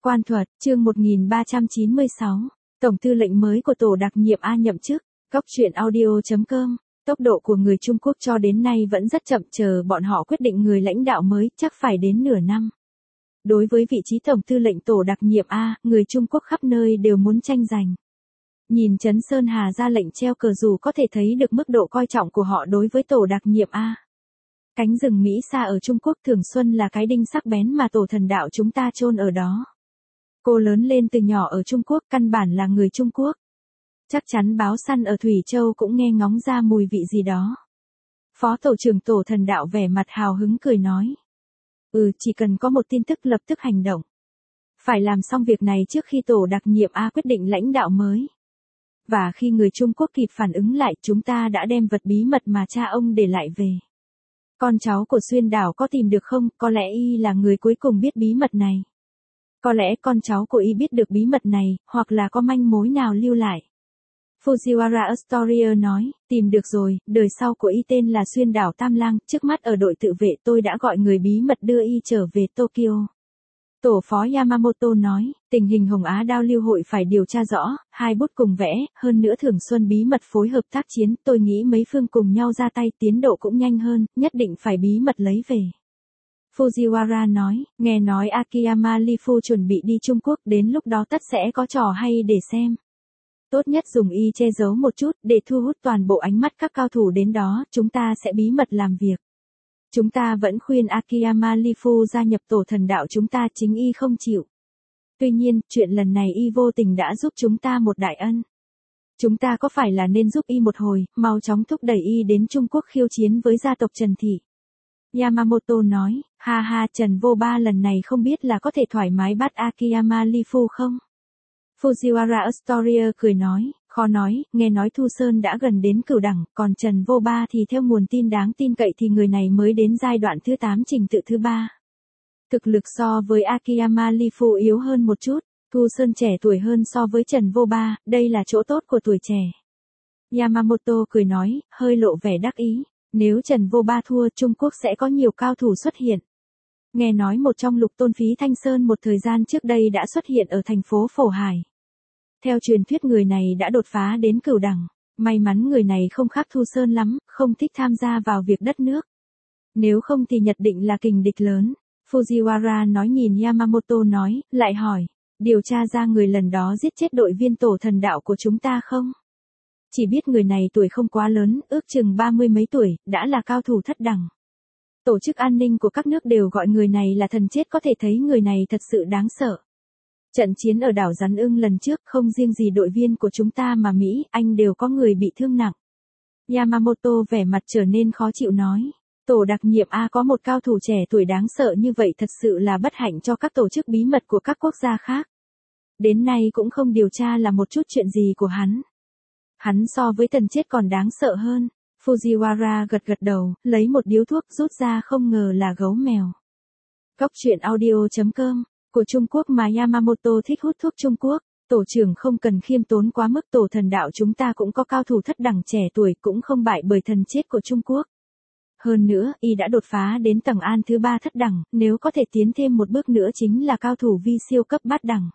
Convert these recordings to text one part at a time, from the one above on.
Quan thuật, chương 1396. Tổng tư lệnh mới của tổ đặc nhiệm A nhậm chức. Góc truyện audio.com. Tốc độ của người Trung Quốc cho đến nay vẫn rất chậm, chờ bọn họ quyết định người lãnh đạo mới chắc phải đến nửa năm. Đối với vị trí tổng tư lệnh tổ đặc nhiệm A, người Trung Quốc khắp nơi đều muốn tranh giành. Nhìn Trấn Sơn Hà ra lệnh treo cờ dù có thể thấy được mức độ coi trọng của họ đối với tổ đặc nhiệm A. Cánh rừng Mỹ Sa ở Trung Quốc thường xuân là cái đinh sắc bén mà tổ thần đạo chúng ta chôn ở đó. Cô lớn lên từ nhỏ ở Trung Quốc, căn bản là người Trung Quốc. Chắc chắn báo săn ở Thủy Châu cũng nghe ngóng ra mùi vị gì đó. Phó tổ trưởng tổ thần đạo vẻ mặt hào hứng cười nói. Chỉ cần có một tin tức lập tức hành động. Phải làm xong việc này trước khi tổ đặc nhiệm A quyết định lãnh đạo mới. Và khi người Trung Quốc kịp phản ứng lại, chúng ta đã đem vật bí mật mà cha ông để lại về. Con cháu của Xuyên đảo có tìm được không? Có lẽ y là người cuối cùng biết bí mật này. Có lẽ con cháu của y biết được bí mật này, hoặc là có manh mối nào lưu lại. Fujiwara Astoria nói, tìm được rồi, đời sau của y tên là Xuyên đảo Tam Lang, trước mắt ở đội tự vệ tôi đã gọi người bí mật đưa y trở về Tokyo. Tổ phó Yamamoto nói, tình hình Hồng Á Đao Lưu Hội phải điều tra rõ, hai bút cùng vẽ, hơn nữa thường xuân bí mật phối hợp tác chiến, tôi nghĩ mấy phương cùng nhau ra tay tiến độ cũng nhanh hơn, nhất định phải bí mật lấy về. Fujiwara nói, nghe nói Akiyama Lifu chuẩn bị đi Trung Quốc, đến lúc đó tất sẽ có trò hay để xem. Tốt nhất dùng y che giấu một chút, để thu hút toàn bộ ánh mắt các cao thủ đến đó, chúng ta sẽ bí mật làm việc. Chúng ta vẫn khuyên Akiyama Lifu gia nhập tổ thần đạo chúng ta, chính y không chịu. Tuy nhiên, chuyện lần này y vô tình đã giúp chúng ta một đại ân. Chúng ta có phải là nên giúp y một hồi, mau chóng thúc đẩy y đến Trung Quốc khiêu chiến với gia tộc Trần Thị. Yamamoto nói, ha ha, Trần Vô Ba lần này không biết là có thể thoải mái bắt Akiyama Lifu không? Fujiwara Astoria cười nói, khó nói, nghe nói Thu Sơn đã gần đến cửu đẳng, còn Trần Vô Ba thì theo nguồn tin đáng tin cậy thì người này mới đến giai đoạn thứ 8 trình tự thứ 3. Thực lực so với Akiyama Lifu yếu hơn một chút, Thu Sơn trẻ tuổi hơn so với Trần Vô Ba, đây là chỗ tốt của tuổi trẻ. Yamamoto cười nói, hơi lộ vẻ đắc ý, nếu Trần Vô Ba thua Trung Quốc sẽ có nhiều cao thủ xuất hiện. Nghe nói một trong Lục Tôn Phí Thanh Sơn một thời gian trước đây đã xuất hiện ở thành phố Phổ Hải. Theo truyền thuyết người này đã đột phá đến cửu đẳng, may mắn người này không khác Thu Sơn lắm, không thích tham gia vào việc đất nước. Nếu không thì nhận định là kình địch lớn. Fujiwara nói nhìn Yamamoto nói, lại hỏi, điều tra ra người lần đó giết chết đội viên tổ thần đạo của chúng ta không? Chỉ biết người này tuổi không quá lớn, ước chừng 30 mấy tuổi, đã là cao thủ thất đẳng. Tổ chức an ninh của các nước đều gọi người này là thần chết, có thể thấy người này thật sự đáng sợ. Trận chiến ở đảo Rắn Ưng lần trước không riêng gì đội viên của chúng ta mà Mỹ, Anh đều có người bị thương nặng. Yamamoto vẻ mặt trở nên khó chịu nói. Tổ đặc nhiệm A có một cao thủ trẻ tuổi đáng sợ như vậy thật sự là bất hạnh cho các tổ chức bí mật của các quốc gia khác. Đến nay cũng không điều tra là một chút chuyện gì của hắn. Hắn so với thần chết còn đáng sợ hơn. Fujiwara gật đầu, lấy một điếu thuốc rút ra, không ngờ là gấu mèo. Góc truyện audio.com. Của Trung Quốc mà Yamamoto thích hút thuốc Trung Quốc, tổ trưởng không cần khiêm tốn quá mức, tổ thần đạo chúng ta cũng có cao thủ thất đẳng trẻ tuổi cũng không bại bởi thần chết của Trung Quốc. Hơn nữa, y đã đột phá đến tầng an thứ 3 thất đẳng, nếu có thể tiến thêm một bước nữa chính là cao thủ vi siêu cấp bát đẳng.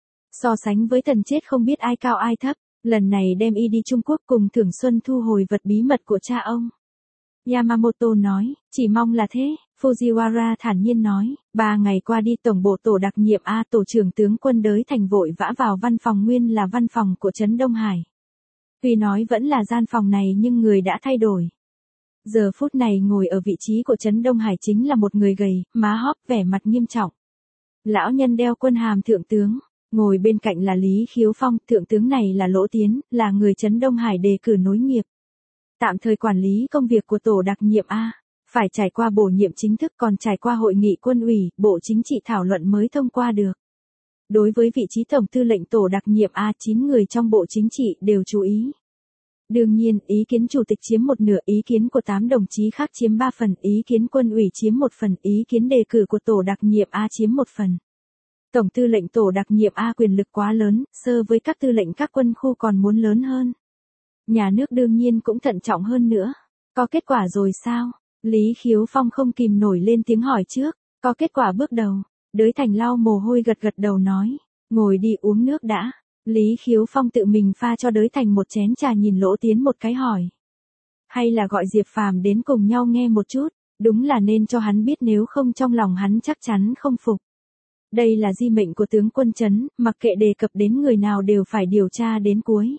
So sánh với thần chết không biết ai cao ai thấp, lần này đem y đi Trung Quốc cùng Thưởng Xuân thu hồi vật bí mật của cha ông. Yamamoto nói, chỉ mong là thế. Fujiwara thản nhiên nói, 3 ngày qua đi tổng bộ tổ đặc nhiệm A, tổ trưởng tướng quân Đới Thành vội vã vào văn phòng, nguyên là văn phòng của Trấn Đông Hải. Tuy nói vẫn là gian phòng này nhưng người đã thay đổi. Giờ phút này ngồi ở vị trí của Trấn Đông Hải chính là một người gầy, má hóp, vẻ mặt nghiêm trọng. Lão nhân đeo quân hàm thượng tướng, ngồi bên cạnh là Lý Khiếu Phong, thượng tướng này là Lỗ Tiến, là người Trấn Đông Hải đề cử nối nghiệp. Tạm thời quản lý công việc của tổ đặc nhiệm A. Phải trải qua bổ nhiệm chính thức, còn trải qua hội nghị quân ủy, bộ chính trị thảo luận mới thông qua được. Đối với vị trí tổng tư lệnh tổ đặc nhiệm A, 9 người trong bộ chính trị đều chú ý. Đương nhiên, ý kiến chủ tịch chiếm 1/2, ý kiến của 8 đồng chí khác chiếm 3 phần, ý kiến quân ủy chiếm 1 phần, ý kiến đề cử của tổ đặc nhiệm A chiếm 1 phần. Tổng tư lệnh tổ đặc nhiệm A quyền lực quá lớn, so với các tư lệnh các quân khu còn muốn lớn hơn. Nhà nước đương nhiên cũng thận trọng hơn nữa. Có kết quả rồi sao? Lý Khiếu Phong không kìm nổi lên tiếng hỏi trước, có kết quả bước đầu. Đới Thành lau mồ hôi gật gật đầu nói, ngồi đi uống nước đã. Lý Khiếu Phong tự mình pha cho Đới Thành một chén trà nhìn Lỗ Tiến một cái hỏi. Hay là gọi Diệp Phàm đến cùng nhau nghe một chút, đúng là nên cho hắn biết nếu không trong lòng hắn chắc chắn không phục. Đây là di mệnh của tướng quân Trấn, mặc kệ đề cập đến người nào đều phải điều tra đến cuối.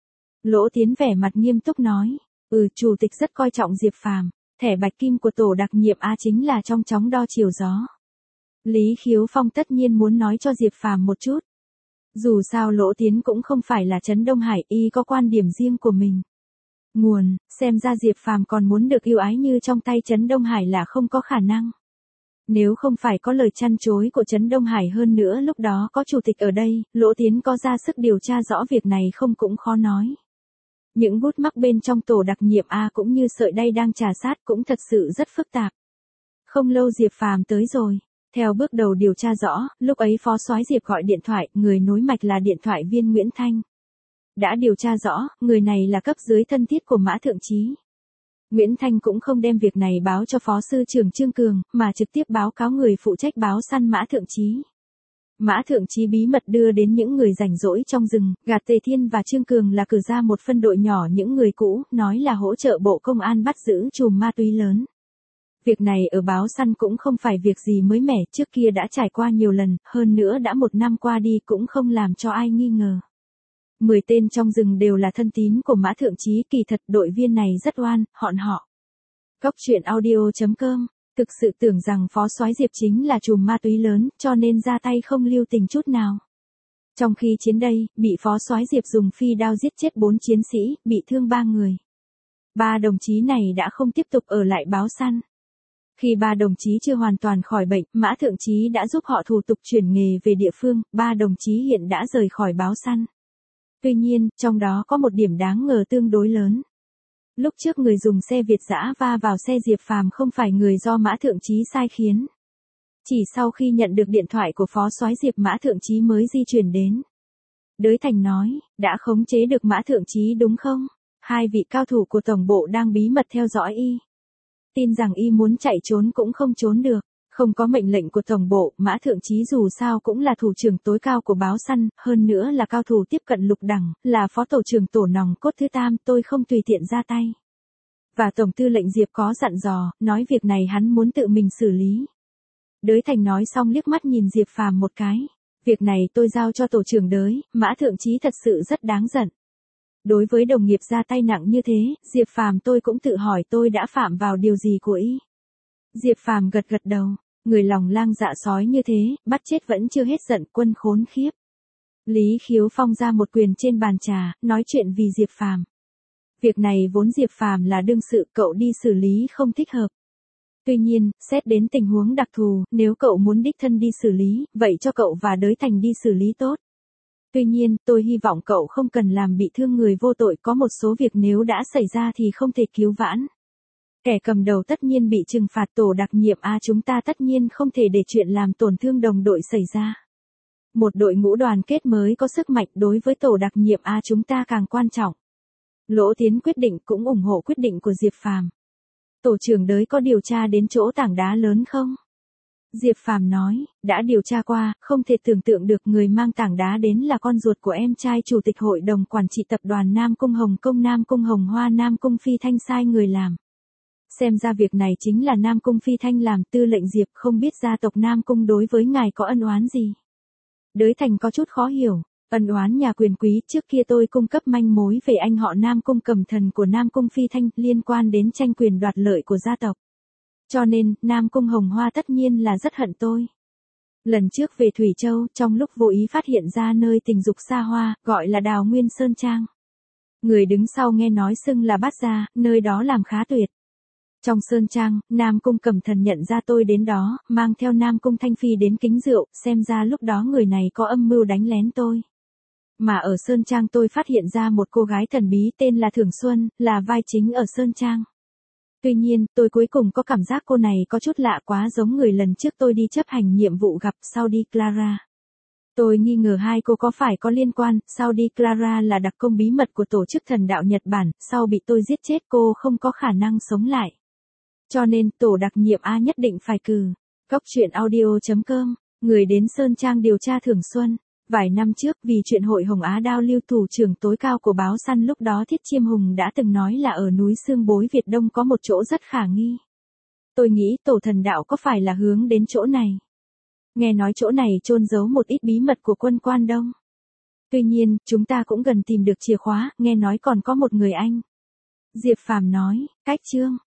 Lỗ Tiến vẻ mặt nghiêm túc nói, chủ tịch rất coi trọng Diệp Phàm, thẻ bạch kim của tổ đặc nhiệm A chính là trong chóng đo chiều gió. Lý Khiếu Phong tất nhiên muốn nói cho Diệp Phàm một chút. Dù sao Lỗ Tiến cũng không phải là Trấn Đông Hải, y có quan điểm riêng của mình. Nguồn, xem ra Diệp Phàm còn muốn được yêu ái như trong tay Trấn Đông Hải là không có khả năng. Nếu không phải có lời chăn chối của Trấn Đông Hải hơn nữa lúc đó có chủ tịch ở đây, Lỗ Tiến có ra sức điều tra rõ việc này không cũng khó nói. Những gút mắc bên trong tổ đặc nhiệm A cũng như sợi đay đang trà sát cũng thật sự rất phức tạp. Không lâu Diệp Phàm tới rồi. Theo bước đầu điều tra rõ, lúc ấy Phó Soái Diệp gọi điện thoại, người nối mạch là điện thoại viên Nguyễn Thanh. Đã điều tra rõ, người này là cấp dưới thân thiết của Mã Thượng Chí. Nguyễn Thanh cũng không đem việc này báo cho Phó Sư trưởng Trương Cường, mà trực tiếp báo cáo người phụ trách báo săn Mã Thượng Chí. Mã Thượng Chí bí mật đưa đến những người rảnh rỗi trong rừng, gạt Tề Thiên và Trương Cường là cử ra một phân đội nhỏ những người cũ, nói là hỗ trợ Bộ Công an bắt giữ trùm ma túy lớn. Việc này ở báo săn cũng không phải việc gì mới mẻ, trước kia đã trải qua nhiều lần, hơn nữa đã 1 năm qua đi cũng không làm cho ai nghi ngờ. 10 tên trong rừng đều là thân tín của Mã Thượng Chí, kỳ thật đội viên này rất oan, họn họ. Cóc truyện audio.com, thực sự tưởng rằng Phó Soái Diệp chính là trùm ma túy lớn, cho nên ra tay không lưu tình chút nào. Trong khi chiến đây, bị Phó Soái Diệp dùng phi đao giết chết 4 chiến sĩ, bị thương 3 người. 3 đồng chí này đã không tiếp tục ở lại báo săn. Khi 3 đồng chí chưa hoàn toàn khỏi bệnh, Mã Thượng Chí đã giúp họ thủ tục chuyển nghề về địa phương, 3 đồng chí hiện đã rời khỏi báo săn. Tuy nhiên, trong đó có một điểm đáng ngờ tương đối lớn. Lúc trước người dùng xe Việt dã va vào xe Diệp Phàm không phải người do Mã Thượng Chí sai khiến. Chỉ sau khi nhận được điện thoại của Phó Soái Diệp Mã Thượng Chí mới di chuyển đến. Đới Thành nói, đã khống chế được Mã Thượng Chí đúng không? 2 vị cao thủ của tổng bộ đang bí mật theo dõi y. Tin rằng y muốn chạy trốn cũng không trốn được. Không có mệnh lệnh của tổng bộ, Mã Thượng Chí dù sao cũng là thủ trưởng tối cao của báo săn, hơn nữa là cao thủ tiếp cận lục đẳng, là phó tổ trưởng tổ nòng cốt thứ tam, tôi không tùy tiện ra tay. Và tổng tư lệnh Diệp có dặn dò, nói việc này hắn muốn tự mình xử lý. Đới Thành nói xong liếc mắt nhìn Diệp Phàm một cái. Việc này tôi giao cho tổ trưởng Đới, Mã Thượng Chí thật sự rất đáng giận. Đối với đồng nghiệp ra tay nặng như thế, Diệp Phàm tôi cũng tự hỏi tôi đã phạm vào điều gì của y. Diệp Phàm gật gật đầu. Người lòng lang dạ sói như thế, bắt chết vẫn chưa hết giận, quân khốn khiếp. Lý Khiếu Phong ra một quyền trên bàn trà, nói chuyện vì Diệp Phàm. Việc này vốn Diệp Phàm là đương sự, cậu đi xử lý không thích hợp. Tuy nhiên, xét đến tình huống đặc thù, nếu cậu muốn đích thân đi xử lý, vậy cho cậu và Đới Thành đi xử lý tốt. Tuy nhiên, tôi hy vọng cậu không cần làm bị thương người vô tội, có một số việc nếu đã xảy ra thì không thể cứu vãn. Kẻ cầm đầu tất nhiên bị trừng phạt, tổ đặc nhiệm A chúng ta tất nhiên không thể để chuyện làm tổn thương đồng đội xảy ra. Một đội ngũ đoàn kết mới có sức mạnh, đối với tổ đặc nhiệm A chúng ta càng quan trọng. Lỗ Tiến quyết định cũng ủng hộ quyết định của Diệp Phàm. Tổ trưởng Đới có điều tra đến chỗ tảng đá lớn không? Diệp Phàm nói, đã điều tra qua, không thể tưởng tượng được người mang tảng đá đến là con ruột của em trai chủ tịch hội đồng quản trị tập đoàn Nam Cung Hồng Công Nam Cung Hồng Hoa Nam Cung Phi Thanh sai người làm. Xem ra việc này chính là Nam Cung Phi Thanh làm, tư lệnh Diệp không biết gia tộc Nam Cung đối với ngài có ân oán gì. Đới Thành có chút khó hiểu, ân oán nhà quyền quý, trước kia tôi cung cấp manh mối về anh họ Nam Cung cầm thần của Nam Cung Phi Thanh liên quan đến tranh quyền đoạt lợi của gia tộc. Cho nên, Nam Cung Hồng Hoa tất nhiên là rất hận tôi. Lần trước về Thủy Châu, trong lúc vô ý phát hiện ra nơi tình dục xa hoa, gọi là Đào Nguyên Sơn Trang. Người đứng sau nghe nói xưng là Bát Gia, nơi đó làm khá tuyệt. Trong Sơn Trang, Nam Cung Cẩm Thần nhận ra tôi đến đó, mang theo Nam Cung Thanh Phi đến kính rượu, xem ra lúc đó người này có âm mưu đánh lén tôi. Mà ở Sơn Trang tôi phát hiện ra một cô gái thần bí tên là Thường Xuân, là vai chính ở Sơn Trang. Tuy nhiên, tôi cuối cùng có cảm giác cô này có chút lạ, quá giống người lần trước tôi đi chấp hành nhiệm vụ gặp Saudi Clara. Tôi nghi ngờ hai cô có phải có liên quan, Saudi Clara là đặc công bí mật của tổ chức thần đạo Nhật Bản, sau bị tôi giết chết cô không có khả năng sống lại. Cho nên, tổ đặc nhiệm A nhất định phải cử. Cóc truyện audio.com Người đến Sơn Trang điều tra Thường Xuân. Vài năm trước vì chuyện hội Hồng Á Đao Lưu thủ trưởng tối cao của báo săn lúc đó Thiết Chiêm Hùng đã từng nói là ở núi Xương Bối Việt Đông có một chỗ rất khả nghi. Tôi nghĩ tổ thần đạo có phải là hướng đến chỗ này. Nghe nói chỗ này chôn giấu một ít bí mật của quân Quan Đông. Tuy nhiên, chúng ta cũng gần tìm được chìa khóa, nghe nói còn có một người anh. Diệp Phàm nói, cách Trương,